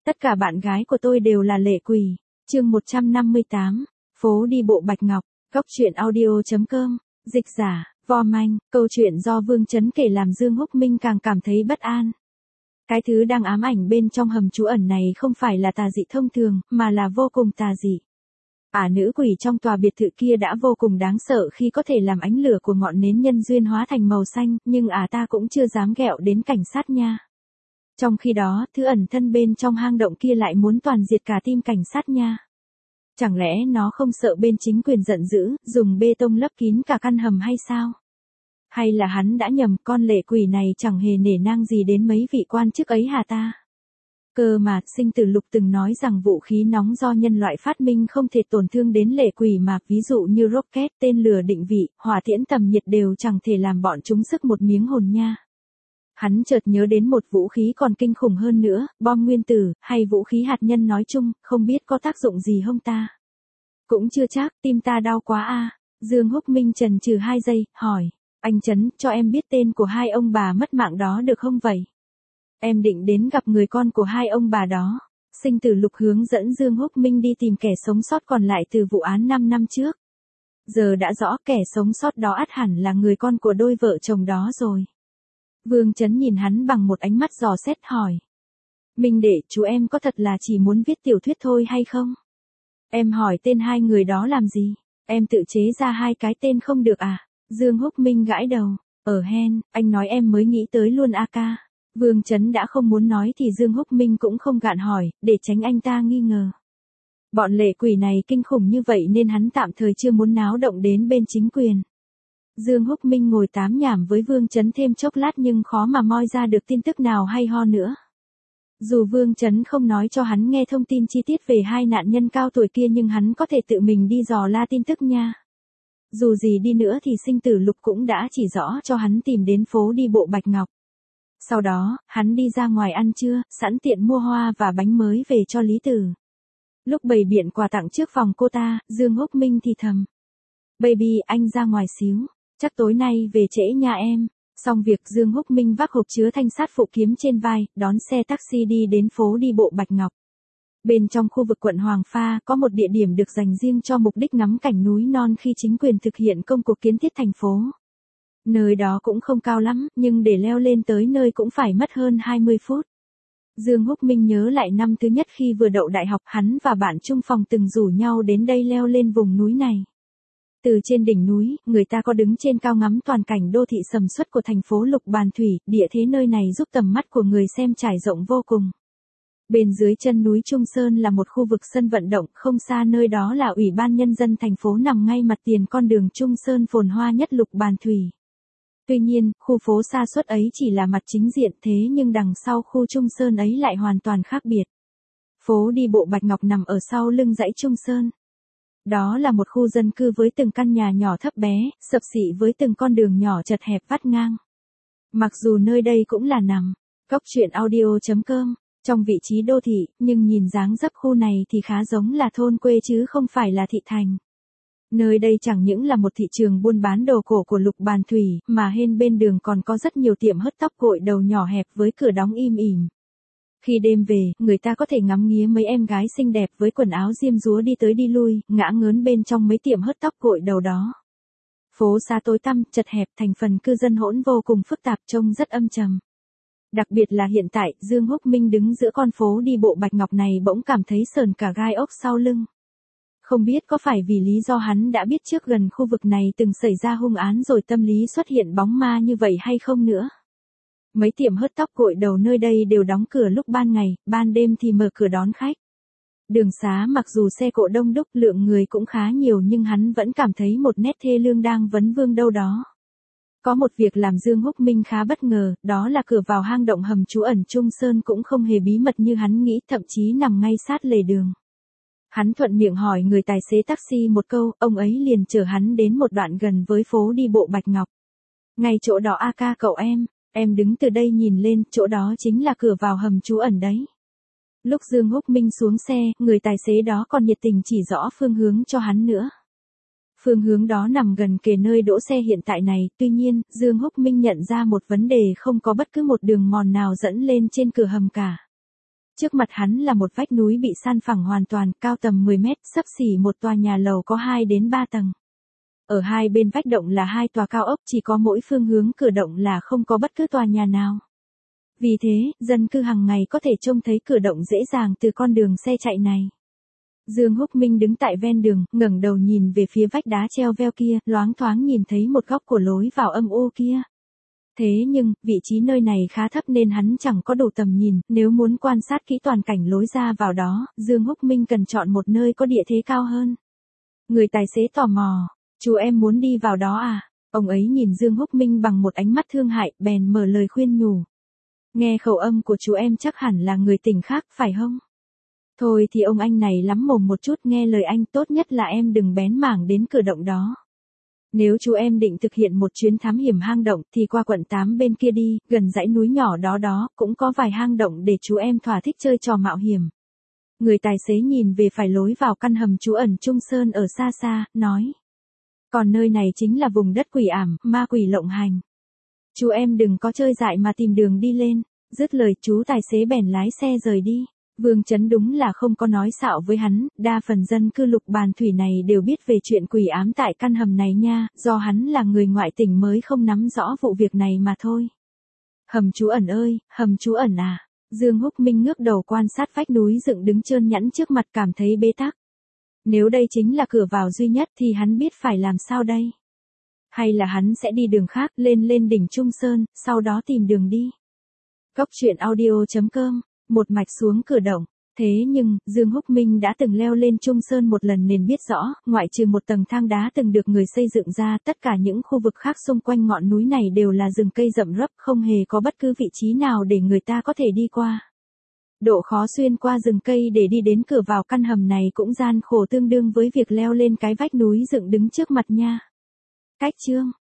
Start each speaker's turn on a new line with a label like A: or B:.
A: Tất cả bạn gái của tôi đều là lệ quỷ. Chương 158, phố đi bộ Bạch Ngọc, góc truyện audio.com, dịch giả, Vo Manh, câu chuyện do Vương Chấn kể làm Dương Húc Minh càng cảm thấy bất an. Cái thứ đang ám ảnh bên trong hầm trú ẩn này không phải là tà dị thông thường, mà là vô cùng tà dị. Nữ quỷ trong tòa biệt thự kia đã vô cùng đáng sợ khi có thể làm ánh lửa của ngọn nến nhân duyên hóa thành màu xanh, nhưng ta cũng chưa dám ghẹo đến cảnh sát nha. Trong khi đó, thứ ẩn thân bên trong hang động kia lại muốn toàn diệt cả team cảnh sát nha. Chẳng lẽ nó không sợ bên chính quyền giận dữ, dùng bê tông lấp kín cả căn hầm hay sao? Hay là hắn đã nhầm, con lệ quỷ này chẳng hề nể nang gì đến mấy vị quan chức ấy hả ta? Cơ mà, Sinh Tử Lục từng nói rằng vũ khí nóng do nhân loại phát minh không thể tổn thương đến lệ quỷ mà, ví dụ như rocket, tên lửa định vị, hỏa tiễn tầm nhiệt đều chẳng thể làm bọn chúng sức một miếng hồn nha. Hắn chợt nhớ đến một vũ khí còn kinh khủng hơn nữa, bom nguyên tử, hay vũ khí hạt nhân nói chung, không biết có tác dụng gì không ta? Cũng chưa chắc, tim ta đau quá a. Dương Húc Minh chần chừ 2 giây, hỏi, anh Chấn, cho em biết tên của hai ông bà mất mạng đó được không vậy? Em định đến gặp người con của hai ông bà đó. Sinh Tử Lục hướng dẫn Dương Húc Minh đi tìm kẻ sống sót còn lại từ vụ án 5 năm trước. Giờ đã rõ kẻ sống sót đó ắt hẳn là người con của đôi vợ chồng đó rồi. Vương Chấn nhìn hắn bằng một ánh mắt dò xét hỏi. Minh đệ, chú em có thật là chỉ muốn viết tiểu thuyết thôi hay không? Em hỏi tên hai người đó làm gì? Em tự chế ra 2 cái tên không được à? Dương Húc Minh gãi đầu. Hen, anh nói em mới nghĩ tới luôn a ca. Vương Chấn đã không muốn nói thì Dương Húc Minh cũng không gạn hỏi, để tránh anh ta nghi ngờ. Bọn lệ quỷ này kinh khủng như vậy nên hắn tạm thời chưa muốn náo động đến bên chính quyền. Dương Húc Minh ngồi tám nhảm với Vương Chấn thêm chốc lát nhưng khó mà moi ra được tin tức nào hay ho nữa. Dù Vương Chấn không nói cho hắn nghe thông tin chi tiết về 2 nạn nhân cao tuổi kia nhưng hắn có thể tự mình đi dò la tin tức nha. Dù gì đi nữa thì Sinh Tử Lục cũng đã chỉ rõ cho hắn tìm đến phố đi bộ Bạch Ngọc. Sau đó, hắn đi ra ngoài ăn trưa, sẵn tiện mua hoa và bánh mới về cho Lý Tử. Lúc bày biện quà tặng trước phòng cô ta, Dương Húc Minh thì thầm. Baby, anh ra ngoài xíu. Chắc tối nay về trễ nha em. Xong việc Dương Húc Minh vác hộp chứa thanh sát phụ kiếm trên vai, đón xe taxi đi đến phố đi bộ Bạch Ngọc. Bên trong khu vực quận Hoàng Pha có một địa điểm được dành riêng cho mục đích ngắm cảnh núi non khi chính quyền thực hiện công cuộc kiến thiết thành phố. Nơi đó cũng không cao lắm, nhưng để leo lên tới nơi cũng phải mất hơn 20 phút. Dương Húc Minh nhớ lại năm thứ nhất khi vừa đậu đại học, hắn và bạn chung phòng từng rủ nhau đến đây leo lên vùng núi này. Từ trên đỉnh núi, người ta có đứng trên cao ngắm toàn cảnh đô thị sầm uất của thành phố Lục Bàn Thủy, địa thế nơi này giúp tầm mắt của người xem trải rộng vô cùng. Bên dưới chân núi Trung Sơn là một khu vực sân vận động, không xa nơi đó là Ủy ban Nhân dân thành phố nằm ngay mặt tiền con đường Trung Sơn phồn hoa nhất Lục Bàn Thủy. Tuy nhiên, khu phố xa xôi ấy chỉ là mặt chính diện thế nhưng đằng sau khu Trung Sơn ấy lại hoàn toàn khác biệt. Phố đi bộ Bạch Ngọc nằm ở sau lưng dãy Trung Sơn. Đó là một khu dân cư với từng căn nhà nhỏ thấp bé, sập xị với từng con đường nhỏ chật hẹp vắt ngang. Mặc dù nơi đây cũng là nằm, góc truyện audio.com, trong vị trí đô thị, nhưng nhìn dáng dấp khu này thì khá giống là thôn quê chứ không phải là thị thành. Nơi đây chẳng những là một thị trường buôn bán đồ cổ của Lục Bàn Thủy, mà hên bên đường còn có rất nhiều tiệm hớt tóc gội đầu nhỏ hẹp với cửa đóng im ỉm. Khi đêm về, người ta có thể ngắm nghía mấy em gái xinh đẹp với quần áo diêm dúa đi tới đi lui, ngã ngớn bên trong mấy tiệm hớt tóc gội đầu đó. Phố xa tối tăm, chật hẹp, thành phần cư dân hỗn vô cùng phức tạp, trông rất âm trầm. Đặc biệt là hiện tại, Dương Húc Minh đứng giữa con phố đi bộ Bạch Ngọc này bỗng cảm thấy sờn cả gai ốc sau lưng. Không biết có phải vì lý do hắn đã biết trước gần khu vực này từng xảy ra hung án rồi tâm lý xuất hiện bóng ma như vậy hay không nữa. Mấy tiệm hớt tóc gội đầu nơi đây đều đóng cửa lúc ban ngày, ban đêm thì mở cửa đón khách. Đường xá mặc dù xe cộ đông đúc, lượng người cũng khá nhiều nhưng hắn vẫn cảm thấy một nét thê lương đang vấn vương đâu đó. Có một việc làm Dương Húc Minh khá bất ngờ, đó là cửa vào hang động hầm trú ẩn Trung Sơn cũng không hề bí mật như hắn nghĩ, thậm chí nằm ngay sát lề đường. Hắn thuận miệng hỏi người tài xế taxi một câu, ông ấy liền chở hắn đến một đoạn gần với phố đi bộ Bạch Ngọc. Ngay chỗ đó a ca cậu em đứng từ đây nhìn lên, chỗ đó chính là cửa vào hầm trú ẩn đấy. Lúc Dương Húc Minh xuống xe, người tài xế đó còn nhiệt tình chỉ rõ phương hướng cho hắn nữa. Phương hướng đó nằm gần kề nơi đỗ xe hiện tại này, tuy nhiên, Dương Húc Minh nhận ra một vấn đề, không có bất cứ một đường mòn nào dẫn lên trên cửa hầm cả. Trước mặt hắn là một vách núi bị san phẳng hoàn toàn, cao tầm 10 mét, xấp xỉ một tòa nhà lầu có 2 đến 3 tầng. Ở hai bên vách động là 2 tòa cao ốc, chỉ có mỗi phương hướng cửa động là không có bất cứ tòa nhà nào. Vì thế, dân cư hàng ngày có thể trông thấy cửa động dễ dàng từ con đường xe chạy này. Dương Húc Minh đứng tại ven đường, ngẩng đầu nhìn về phía vách đá treo veo kia, loáng thoáng nhìn thấy một góc của lối vào âm u kia. Thế nhưng, vị trí nơi này khá thấp nên hắn chẳng có đủ tầm nhìn, nếu muốn quan sát kỹ toàn cảnh lối ra vào đó, Dương Húc Minh cần chọn một nơi có địa thế cao hơn. Người tài xế tò mò, chú em muốn đi vào đó à? Ông ấy nhìn Dương Húc Minh bằng một ánh mắt thương hại, bèn mở lời khuyên nhủ. Nghe khẩu âm của chú em chắc hẳn là người tỉnh khác, phải không? Thôi thì ông anh này lắm mồm một chút, nghe lời anh, tốt nhất là em đừng bén mảng đến cửa động đó. Nếu chú em định thực hiện một chuyến thám hiểm hang động thì qua quận 8 bên kia đi, gần dãy núi nhỏ đó cũng có vài hang động để chú em thỏa thích chơi trò mạo hiểm. Người tài xế nhìn về phải lối vào căn hầm trú ẩn Trung Sơn ở xa xa, nói. Còn nơi này chính là vùng đất quỷ ảm, ma quỷ lộng hành. Chú em đừng có chơi dại mà tìm đường đi lên. Dứt lời, chú tài xế bèn lái xe rời đi. Vương Chấn đúng là không có nói xạo với hắn, đa phần dân cư Lục Bàn Thủy này đều biết về chuyện quỷ ám tại căn hầm này nha, do hắn là người ngoại tỉnh mới không nắm rõ vụ việc này mà thôi. Hầm trú ẩn ơi, hầm trú ẩn à? Dương Húc Minh ngước đầu quan sát vách núi dựng đứng trơn nhẵn trước mặt, cảm thấy bế tắc. Nếu đây chính là cửa vào duy nhất thì hắn biết phải làm sao đây? Hay là hắn sẽ đi đường khác, lên đỉnh Trung Sơn, sau đó tìm đường đi? Góc truyện audio.com, một mạch xuống cửa động. Thế nhưng, Dương Húc Minh đã từng leo lên Trung Sơn một lần nên biết rõ, ngoại trừ một tầng thang đá từng được người xây dựng ra, tất cả những khu vực khác xung quanh ngọn núi này đều là rừng cây rậm rấp, không hề có bất cứ vị trí nào để người ta có thể đi qua. Độ khó xuyên qua rừng cây để đi đến cửa vào căn hầm này cũng gian khổ tương đương với việc leo lên cái vách núi dựng đứng trước mặt nha. Cách chương